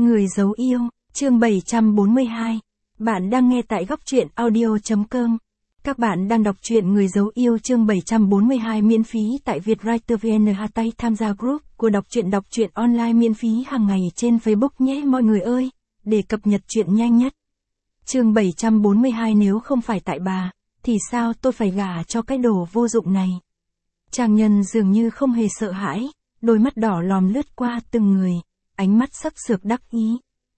Người giấu yêu, chương 742. Bạn đang nghe tại góc truyện audio.com. Các bạn đang đọc truyện Người giấu yêu chương 742 miễn phí tại Vietwriter VN. Tay tham gia group của đọc truyện online miễn phí hàng ngày trên Facebook nhé mọi người ơi, để cập nhật truyện nhanh nhất. Chương 742. Nếu không phải tại bà, thì sao tôi phải gả cho cái đồ vô dụng này? Trang Nhân dường như không hề sợ hãi, đôi mắt đỏ lòm lướt qua từng người, ánh mắt sắp sược đắc ý.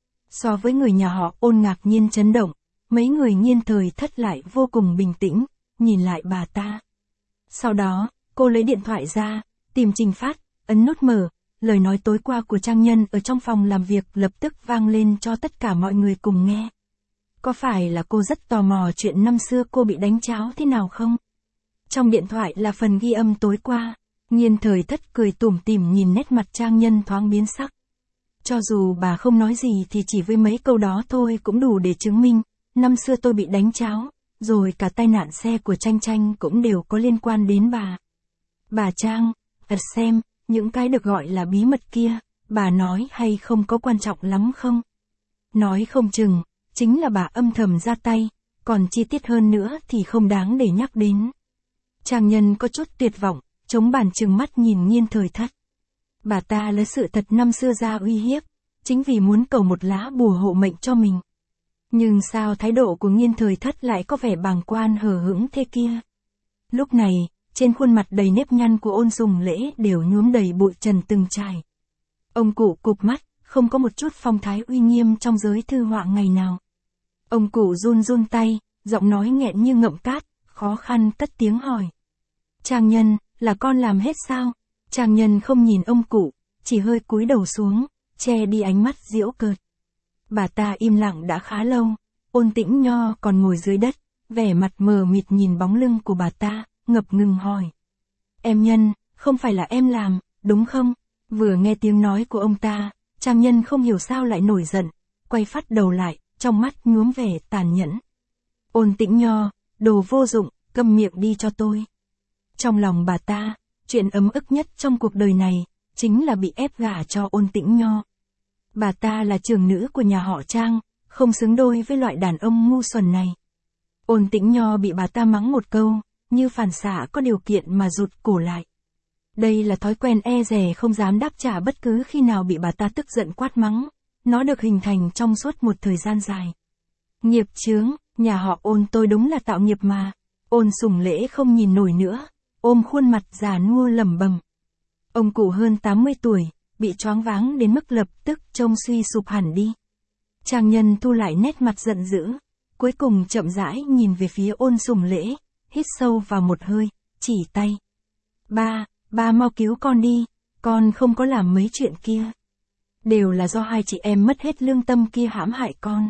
So với người nhà họ Ôn ngạc nhiên chấn động, mấy người Nhiên Thời Thất lại vô cùng bình tĩnh, nhìn lại bà ta. Sau đó, cô lấy điện thoại ra, tìm Trình Phát, ấn nút mở, lời nói tối qua của Trang Nhân ở trong phòng làm việc lập tức vang lên cho tất cả mọi người cùng nghe. Có phải là cô rất tò mò chuyện năm xưa cô bị đánh cháo thế nào không? Trong điện thoại là phần ghi âm tối qua, Nhiên Thời Thất cười tủm tỉm nhìn nét mặt Trang Nhân thoáng biến sắc. Cho dù bà không nói gì thì chỉ với mấy câu đó thôi cũng đủ để chứng minh, năm xưa tôi bị đánh cháo, rồi cả tai nạn xe của Tranh Tranh cũng đều có liên quan đến bà. Bà Trang, xem, những cái được gọi là bí mật kia, bà nói hay không có quan trọng lắm không? Nói không chừng, chính là bà âm thầm ra tay, còn chi tiết hơn nữa thì không đáng để nhắc đến. Trang Nhân có chút tuyệt vọng, chống bàn trừng mắt nhìn Nhiên Thời Thất. Bà ta lấy sự thật năm xưa ra uy hiếp, chính vì muốn cầu một lá bùa hộ mệnh cho mình. Nhưng sao thái độ của Nhiên Thời Thất lại có vẻ bàng quan hờ hững thế kia? Lúc này, trên khuôn mặt đầy nếp nhăn của Ôn Sùng Lễ đều nhuốm đầy bụi trần từng trải. Ông cụ cụp mắt, không có một chút phong thái uy nghiêm trong giới thư họa ngày nào. Ông cụ run run tay, giọng nói nghẹn như ngậm cát, khó khăn cất tiếng hỏi. Trang Nhân, là con làm hết sao? Trang Nhân không nhìn ông cụ, chỉ hơi cúi đầu xuống, che đi ánh mắt giễu cợt. Bà ta im lặng đã khá lâu, Ôn Tĩnh Nho còn ngồi dưới đất, vẻ mặt mờ mịt nhìn bóng lưng của bà ta, ngập ngừng hỏi. Em Nhân, không phải là em làm, đúng không? Vừa nghe tiếng nói của ông ta, Trang Nhân không hiểu sao lại nổi giận, quay phát đầu lại, trong mắt nhuốm vẻ tàn nhẫn. Ôn Tĩnh Nho, đồ vô dụng, câm miệng đi cho tôi. Trong lòng bà ta, chuyện ấm ức nhất trong cuộc đời này, chính là bị ép gả cho Ôn Tĩnh Nho. Bà ta là trưởng nữ của nhà họ Trang, không xứng đôi với loại đàn ông ngu xuẩn này. Ôn Tĩnh Nho bị bà ta mắng một câu, như phản xạ có điều kiện mà rụt cổ lại. Đây là thói quen e dè không dám đáp trả bất cứ khi nào bị bà ta tức giận quát mắng, nó được hình thành trong suốt một thời gian dài. Nghiệp chướng, nhà họ Ôn tôi đúng là tạo nghiệp mà. Ôn Sùng Lễ không nhìn nổi nữa, ôm khuôn mặt già nua lẩm bẩm. Ông cụ hơn 80 tuổi, bị choáng váng đến mức lập tức trông suy sụp hẳn đi. Trang Nhân thu lại nét mặt giận dữ, cuối cùng chậm rãi nhìn về phía Ôn Sùng Lễ, hít sâu vào một hơi, chỉ tay. Ba mau cứu con đi, con không có làm mấy chuyện kia. Đều là do hai chị em mất hết lương tâm kia hãm hại con.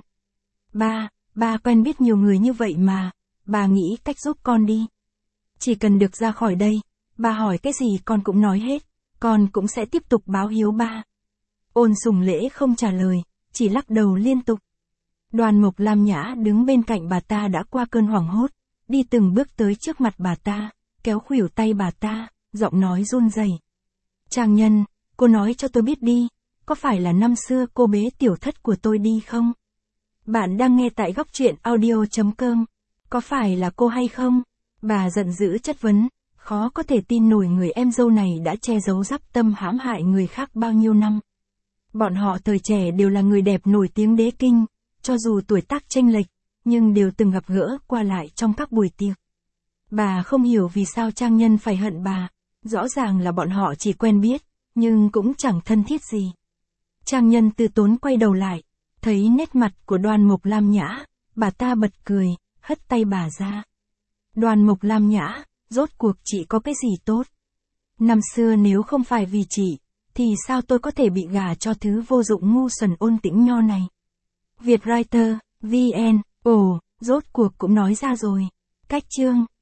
Ba quen biết nhiều người như vậy mà, bà nghĩ cách giúp con đi. Chỉ cần được ra khỏi đây, bà hỏi cái gì con cũng nói hết, con cũng sẽ tiếp tục báo hiếu ba. Ôn Sùng Lễ không trả lời, chỉ lắc đầu liên tục. Đoàn Mộc Lam Nhã đứng bên cạnh bà ta đã qua cơn hoảng hốt, đi từng bước tới trước mặt bà ta, kéo khuỷu tay bà ta, giọng nói run rẩy. Trang Nhân, cô nói cho tôi biết đi, có phải là năm xưa cô bế Tiểu Thất của tôi đi không? Bạn đang nghe tại góc truyện audio.com. Có phải là cô hay không? Bà giận dữ chất vấn, khó có thể tin nổi người em dâu này đã che giấu dắp tâm hãm hại người khác bao nhiêu năm. Bọn họ thời trẻ đều là người đẹp nổi tiếng đế kinh, cho dù tuổi tác chênh lệch, nhưng đều từng gặp gỡ qua lại trong các buổi tiệc. Bà không hiểu vì sao Trang Nhân phải hận bà, rõ ràng là bọn họ chỉ quen biết, nhưng cũng chẳng thân thiết gì. Trang Nhân từ tốn quay đầu lại, thấy nét mặt của Đoàn Mộc Lam Nhã, bà ta bật cười, hất tay bà ra. Đoàn Mộc Lam Nhã, rốt cuộc chị có cái gì tốt? Năm xưa nếu không phải vì chị, thì sao tôi có thể bị gả cho thứ vô dụng ngu xuẩn Ôn Tĩnh Nho này? Vietwriter, VN, rốt cuộc cũng nói ra rồi. Cách chương